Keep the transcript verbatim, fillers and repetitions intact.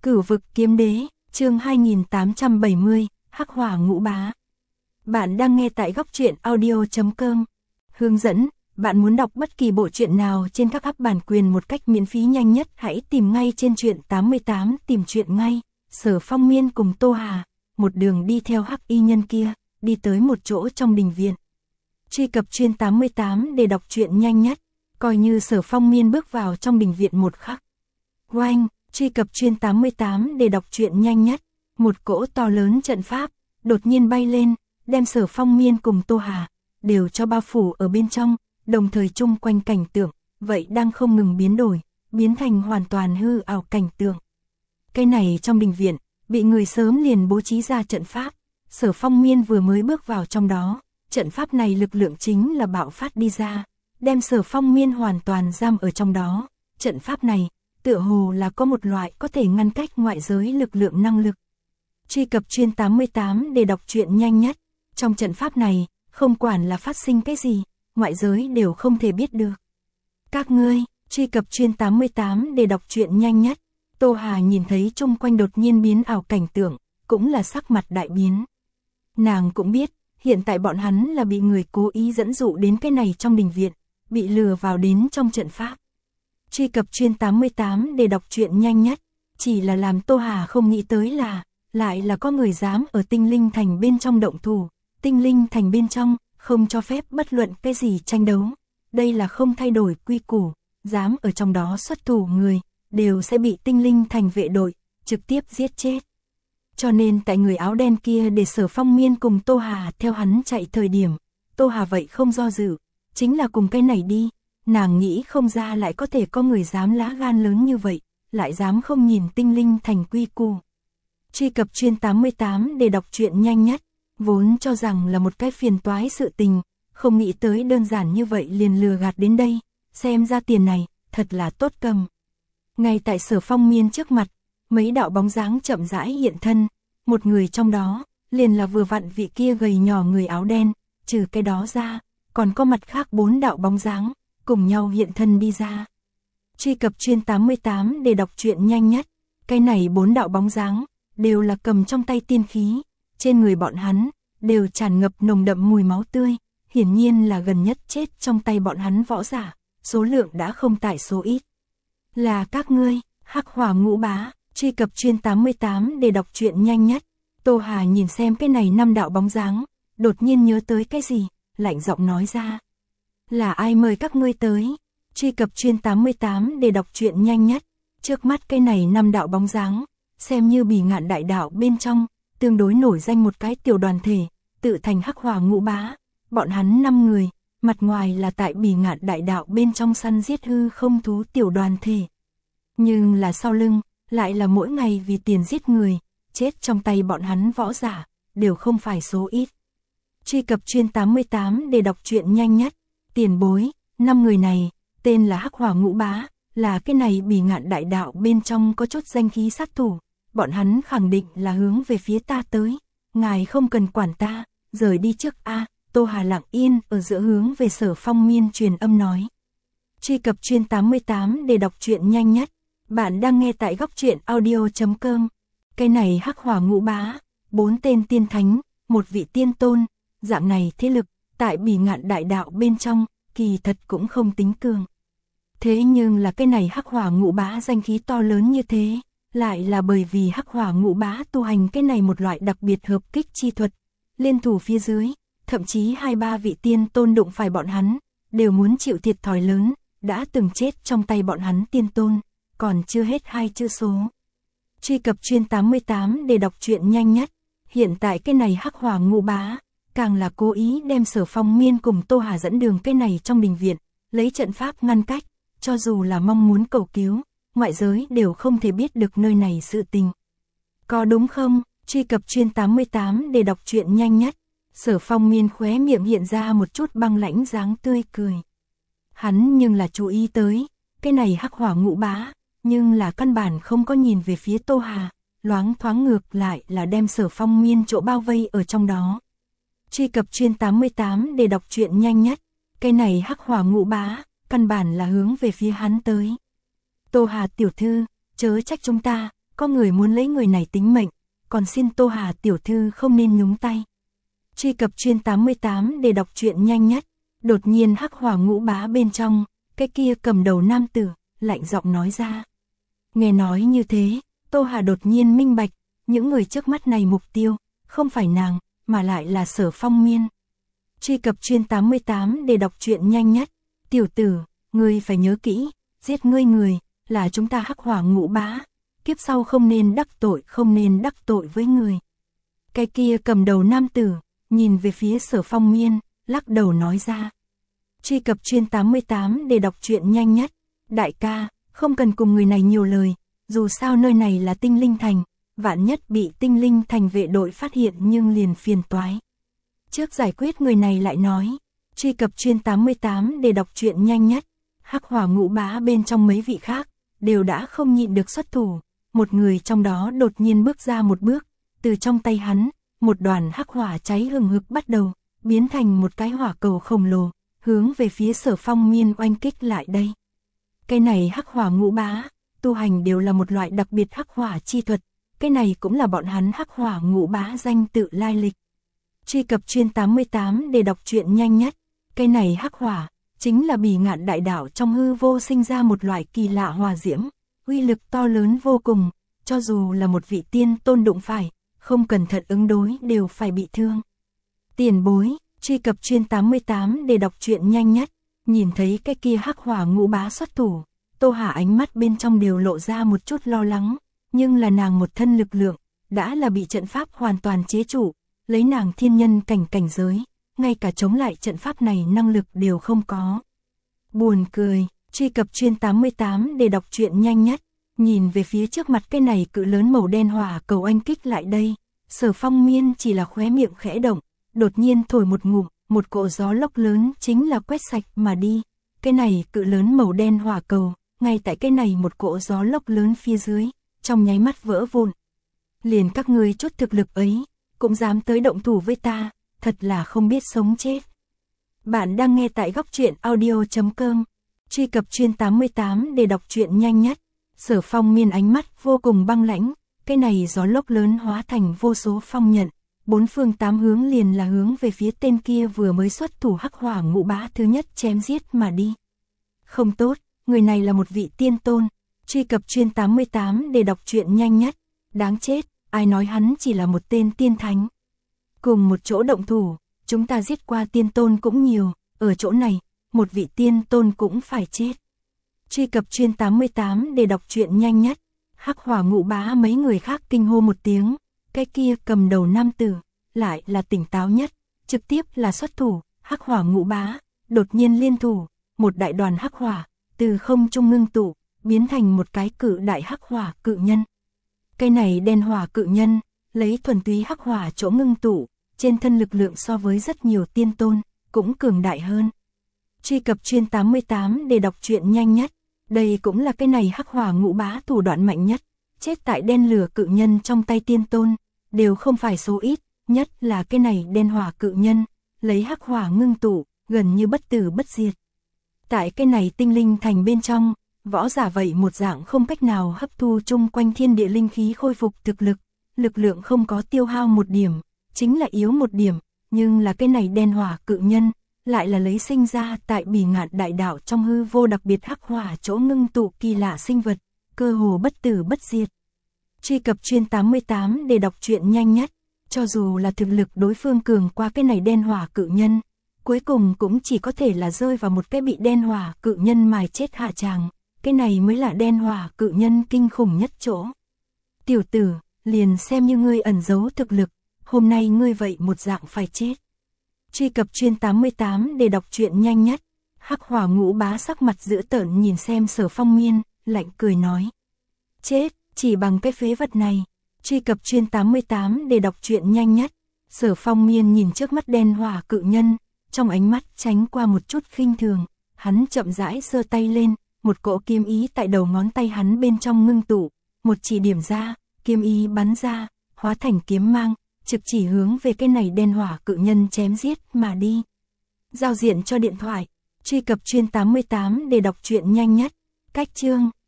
Cửu vực kiếm đế, chương hai nghìn tám trăm bảy mươi, Hắc hỏa ngũ bá. Bạn đang nghe tại góc truyện audio chấm com. Hướng dẫn, bạn muốn đọc bất kỳ bộ truyện nào trên các app bản quyền một cách miễn phí nhanh nhất, hãy tìm ngay trên truyện tám mươi tám, tìm truyện ngay. Sở Phong Miên cùng Tô Hà, một đường đi theo Hắc y nhân kia, đi tới một chỗ trong đình viện. Truy cập truyện tám mươi tám để đọc truyện nhanh nhất, coi như Sở Phong Miên bước vào trong đình viện một khắc. Oanh, truy cập truyện tám mươi tám để đọc truyện nhanh nhất, một cỗ to lớn trận pháp, đột nhiên bay lên, đem Sở Phong Miên cùng Tô Hà, đều cho bao phủ ở bên trong, đồng thời chung quanh cảnh tượng, vậy đang không ngừng biến đổi, biến thành hoàn toàn hư ảo cảnh tượng. Cái này trong đình viện, bị người sớm liền bố trí ra trận pháp, Sở Phong Miên vừa mới bước vào trong đó, trận pháp này lực lượng chính là bạo phát đi ra, đem Sở Phong Miên hoàn toàn giam ở trong đó, trận pháp này, tựa hồ là có một loại có thể ngăn cách ngoại giới lực lượng năng lực. Truy cập truyện tám mươi tám để đọc truyện nhanh nhất, trong trận pháp này, không quản là phát sinh cái gì, ngoại giới đều không thể biết được. Các ngươi, truy cập truyện tám mươi tám để đọc truyện nhanh nhất, Tô Hà nhìn thấy chung quanh đột nhiên biến ảo cảnh tượng, cũng là sắc mặt đại biến. Nàng cũng biết, hiện tại bọn hắn là bị người cố ý dẫn dụ đến cái này trong đình viện, bị lừa vào đến trong trận pháp. Truy cập truyện tám mươi tám để đọc truyện nhanh nhất, chỉ là làm Tô Hà không nghĩ tới là, lại là có người dám ở Tinh Linh Thành bên trong động thủ, Tinh Linh Thành bên trong, không cho phép bất luận cái gì tranh đấu, đây là không thay đổi quy củ, dám ở trong đó xuất thủ người, đều sẽ bị Tinh Linh Thành vệ đội, trực tiếp giết chết. Cho nên tại người áo đen kia để Sở Phong Miên cùng Tô Hà theo hắn chạy thời điểm, Tô Hà vậy không do dự, chính là cùng cái này đi. Nàng nghĩ không ra lại có thể có người dám lá gan lớn như vậy, lại dám không nhìn Tinh Linh Thành quy củ. Truy cập truyện tám mươi tám để đọc truyện nhanh nhất, vốn cho rằng là một cái phiền toái sự tình, không nghĩ tới đơn giản như vậy liền lừa gạt đến đây, xem ra tiền này, thật là tốt cầm. Ngay tại Sở Phong Miên trước mặt, mấy đạo bóng dáng chậm rãi hiện thân, một người trong đó, liền là vừa vặn vị kia gầy nhỏ người áo đen, trừ cái đó ra, còn có mặt khác bốn đạo bóng dáng, cùng nhau hiện thân đi ra. Truy cập truyện tám mươi tám để đọc truyện nhanh nhất, cái này bốn đạo bóng dáng, đều là cầm trong tay tiên khí, trên người bọn hắn, đều tràn ngập nồng đậm mùi máu tươi, hiển nhiên là gần nhất chết trong tay bọn hắn võ giả, số lượng đã không tại số ít. Là các ngươi, Hắc hỏa ngũ bá, truy cập truyện tám mươi tám để đọc truyện nhanh nhất, Tô Hà nhìn xem cái này năm đạo bóng dáng, đột nhiên nhớ tới cái gì, lạnh giọng nói ra. Là ai mời các ngươi tới? Truy cập truyện tám mươi tám để đọc truyện nhanh nhất, trước mắt cái này năm đạo bóng dáng, xem như Bỉ Ngạn đại đạo bên trong, tương đối nổi danh một cái tiểu đoàn thể, tự thành Hắc hỏa ngũ bá, bọn hắn năm người, mặt ngoài là tại Bỉ Ngạn đại đạo bên trong săn giết hư không thú tiểu đoàn thể. Nhưng là sau lưng, lại là mỗi ngày vì tiền giết người, chết trong tay bọn hắn võ giả, đều không phải số ít. Truy cập truyện tám mươi tám để đọc truyện nhanh nhất, tiền bối, năm người này, tên là Hắc hỏa ngũ bá, là cái này Bỉ Ngạn đại đạo bên trong có chút danh khí sát thủ, bọn hắn khẳng định là hướng về phía ta tới, ngài không cần quản ta, rời đi trước a. Tô Hà lặng yên ở giữa hướng về Sở Phong Miên truyền âm nói. Truy cập truyện tám mươi tám để đọc truyện nhanh nhất, bạn đang nghe tại góc truyện audio chấm com. Cái này Hắc hỏa ngũ bá, bốn tên tiên thánh, một vị tiên tôn, dạng này thế lực, tại Bỉ Ngạn đại đạo bên trong, kỳ thật cũng không tính cường. Thế nhưng là cái này Hắc hỏa ngũ bá danh khí to lớn như thế, lại là bởi vì Hắc hỏa ngũ bá tu hành cái này một loại đặc biệt hợp kích chi thuật, liên thủ phía dưới, thậm chí hai ba vị tiên tôn đụng phải bọn hắn, đều muốn chịu thiệt thòi lớn, đã từng chết trong tay bọn hắn tiên tôn, còn chưa hết hai chữ số. Truy cập truyện tám mươi tám để đọc truyện nhanh nhất, hiện tại cái này Hắc hỏa ngũ bá, càng là cố ý đem Sở Phong Miên cùng Tô Hà dẫn đường cái này trong đình viện, lấy trận pháp ngăn cách, cho dù là mong muốn cầu cứu, ngoại giới đều không thể biết được nơi này sự tình. Có đúng không? Truy cập truyện tám mươi tám để đọc truyện nhanh nhất, Sở Phong Miên khóe miệng hiện ra một chút băng lãnh dáng tươi cười. Hắn nhưng là chú ý tới, cái này Hắc hỏa ngũ bá, nhưng là căn bản không có nhìn về phía Tô Hà, loáng thoáng ngược lại là đem Sở Phong Miên chỗ bao vây ở trong đó. Truy cập truyện tám mươi tám để đọc truyện nhanh nhất, cái này Hắc hỏa ngũ bá, căn bản là hướng về phía hắn tới. Tô Hà tiểu thư, chớ trách chúng ta, có người muốn lấy người này tính mệnh, còn xin Tô Hà tiểu thư không nên nhúng tay. Truy cập chuyên tám mươi tám để đọc truyện nhanh nhất. Đột nhiên Hắc Hỏa Ngũ Bá bên trong, cái kia cầm đầu nam tử, lạnh giọng nói ra. Nghe nói như thế, Tô Hà đột nhiên minh bạch, những người trước mắt này mục tiêu, không phải nàng, mà lại là Sở Phong Miên. Truy cập chuyên tám mươi tám để đọc truyện nhanh nhất. Tiểu tử, ngươi phải nhớ kỹ, giết ngươi người, là chúng ta Hắc Hỏa Ngũ Bá, kiếp sau không nên đắc tội, không nên đắc tội với người. Cái kia cầm đầu nam tử, nhìn về phía Sở Phong Miên, lắc đầu nói ra. Truy cập chuyên tám mươi tám để đọc truyện nhanh nhất. Đại ca, không cần cùng người này nhiều lời, dù sao nơi này là Tinh Linh Thành, vạn nhất bị Tinh Linh Thành vệ đội phát hiện nhưng liền phiền toái. Trước giải quyết người này lại nói. Truy cập chuyên tám mươi tám để đọc truyện nhanh nhất. Hắc Hỏa Ngũ Bá bên trong mấy vị khác, đều đã không nhịn được xuất thủ. Một người trong đó đột nhiên bước ra một bước, từ trong tay hắn, một đoàn hắc hỏa cháy hừng hực bắt đầu, biến thành một cái hỏa cầu khổng lồ, hướng về phía Sở Phong Miên oanh kích lại đây. Cái này Hắc Hỏa Ngũ Bá, tu hành đều là một loại đặc biệt hắc hỏa chi thuật, cái này cũng là bọn hắn Hắc Hỏa Ngũ Bá danh tự lai lịch. Truy cập chuyên tám mươi tám để đọc truyện nhanh nhất. Cái này hắc hỏa, chính là Bỉ Ngạn Đại Đảo trong hư vô sinh ra một loại kỳ lạ hỏa diễm, uy lực to lớn vô cùng, cho dù là một vị tiên tôn đụng phải, không cẩn thận ứng đối đều phải bị thương. Tiền bối, truy cập chuyên tám mươi tám để đọc truyện nhanh nhất. Nhìn thấy cái kia Hắc Hỏa Ngũ Bá xuất thủ, Tô Hà ánh mắt bên trong đều lộ ra một chút lo lắng, nhưng là nàng một thân lực lượng, đã là bị trận pháp hoàn toàn chế trụ, lấy nàng thiên nhân cảnh cảnh giới, ngay cả chống lại trận pháp này năng lực đều không có. Buồn cười, truy cập chuyên tám mươi tám để đọc truyện nhanh nhất. Nhìn về phía trước mặt cái này cự lớn màu đen hỏa cầu oanh kích lại đây, Sở Phong Miên chỉ là khóe miệng khẽ động, đột nhiên thổi một ngụm, một cỗ gió lốc lớn chính là quét sạch mà đi. Cái này cự lớn màu đen hỏa cầu, ngay tại cái này một cỗ gió lốc lớn phía dưới, trong nháy mắt vỡ vụn. Liền các ngươi chút thực lực ấy, cũng dám tới động thủ với ta, thật là không biết sống chết. Bạn đang nghe tại góc truyện audio chấm com. Truy cập chuyên tám mươi tám để đọc truyện nhanh nhất. Sở Phong Miên ánh mắt vô cùng băng lãnh, cái này gió lốc lớn hóa thành vô số phong nhận, bốn phương tám hướng liền là hướng về phía tên kia vừa mới xuất thủ Hắc Hỏa Ngũ Bá thứ nhất chém giết mà đi. Không tốt, người này là một vị tiên tôn. Truy cập chuyên tám mươi tám để đọc truyện nhanh nhất. Đáng chết, ai nói hắn chỉ là một tên tiên thánh. Cùng một chỗ động thủ, chúng ta giết qua tiên tôn cũng nhiều, ở chỗ này, một vị tiên tôn cũng phải chết. Truy cập chuyên tám mươi tám để đọc truyện nhanh nhất. Hắc Hỏa Ngũ Bá mấy người khác kinh hô một tiếng, cái kia cầm đầu nam tử, lại là tỉnh táo nhất, trực tiếp là xuất thủ. Hắc Hỏa Ngũ Bá, đột nhiên liên thủ, một đại đoàn hắc hỏa, từ không trung ngưng tụ, biến thành một cái cự đại hắc hỏa cự nhân. Cái này đen hỏa cự nhân, lấy thuần túy hắc hỏa chỗ ngưng tụ, trên thân lực lượng so với rất nhiều tiên tôn, cũng cường đại hơn. Truy cập chuyên tám mươi tám để đọc truyện nhanh nhất. Đây cũng là cái này Hắc Hỏa Ngũ Bá thủ đoạn mạnh nhất, chết tại đen lửa cự nhân trong tay tiên tôn, đều không phải số ít, nhất là cái này đen hỏa cự nhân, lấy hắc hỏa ngưng tụ, gần như bất tử bất diệt. Tại cái này Tinh Linh Thành bên trong, võ giả vậy một dạng không cách nào hấp thu chung quanh thiên địa linh khí khôi phục thực lực, lực lượng không có tiêu hao một điểm, chính là yếu một điểm, nhưng là cái này đen hỏa cự nhân, lại là lấy sinh ra tại Bỉ Ngạn Đại Đảo trong hư vô đặc biệt hắc hỏa chỗ ngưng tụ kỳ lạ sinh vật, cơ hồ bất tử bất diệt. Truy cập chuyên tám mươi tám để đọc truyện nhanh nhất. Cho dù là thực lực đối phương cường qua cái này đen hỏa cự nhân, cuối cùng cũng chỉ có thể là rơi vào một cái bị đen hỏa cự nhân mài chết hạ tràng. Cái này mới là đen hỏa cự nhân kinh khủng nhất chỗ. Tiểu tử, liền xem như ngươi ẩn giấu thực lực, hôm nay ngươi vậy một dạng phải chết. Truy cập chuyên tám mươi tám để đọc truyện nhanh nhất. Hắc Hỏa Ngũ Bá sắc mặt dữ tợn nhìn xem Sở Phong Miên, lạnh cười nói. Chết, chỉ bằng cái phế vật này. Truy cập chuyên tám mươi tám để đọc truyện nhanh nhất. Sở Phong Miên nhìn trước mắt đen hỏa cự nhân, trong ánh mắt tránh qua một chút khinh thường, hắn chậm rãi giơ tay lên, một cỗ kiếm ý tại đầu ngón tay hắn bên trong ngưng tụ, một chỉ điểm ra, kiếm ý bắn ra, hóa thành kiếm mang, trực chỉ hướng về cái này đen hỏa cự nhân chém giết mà đi. Giao diện cho điện thoại, truy cập chuyên tám mươi tám để đọc truyện nhanh nhất. Cách chương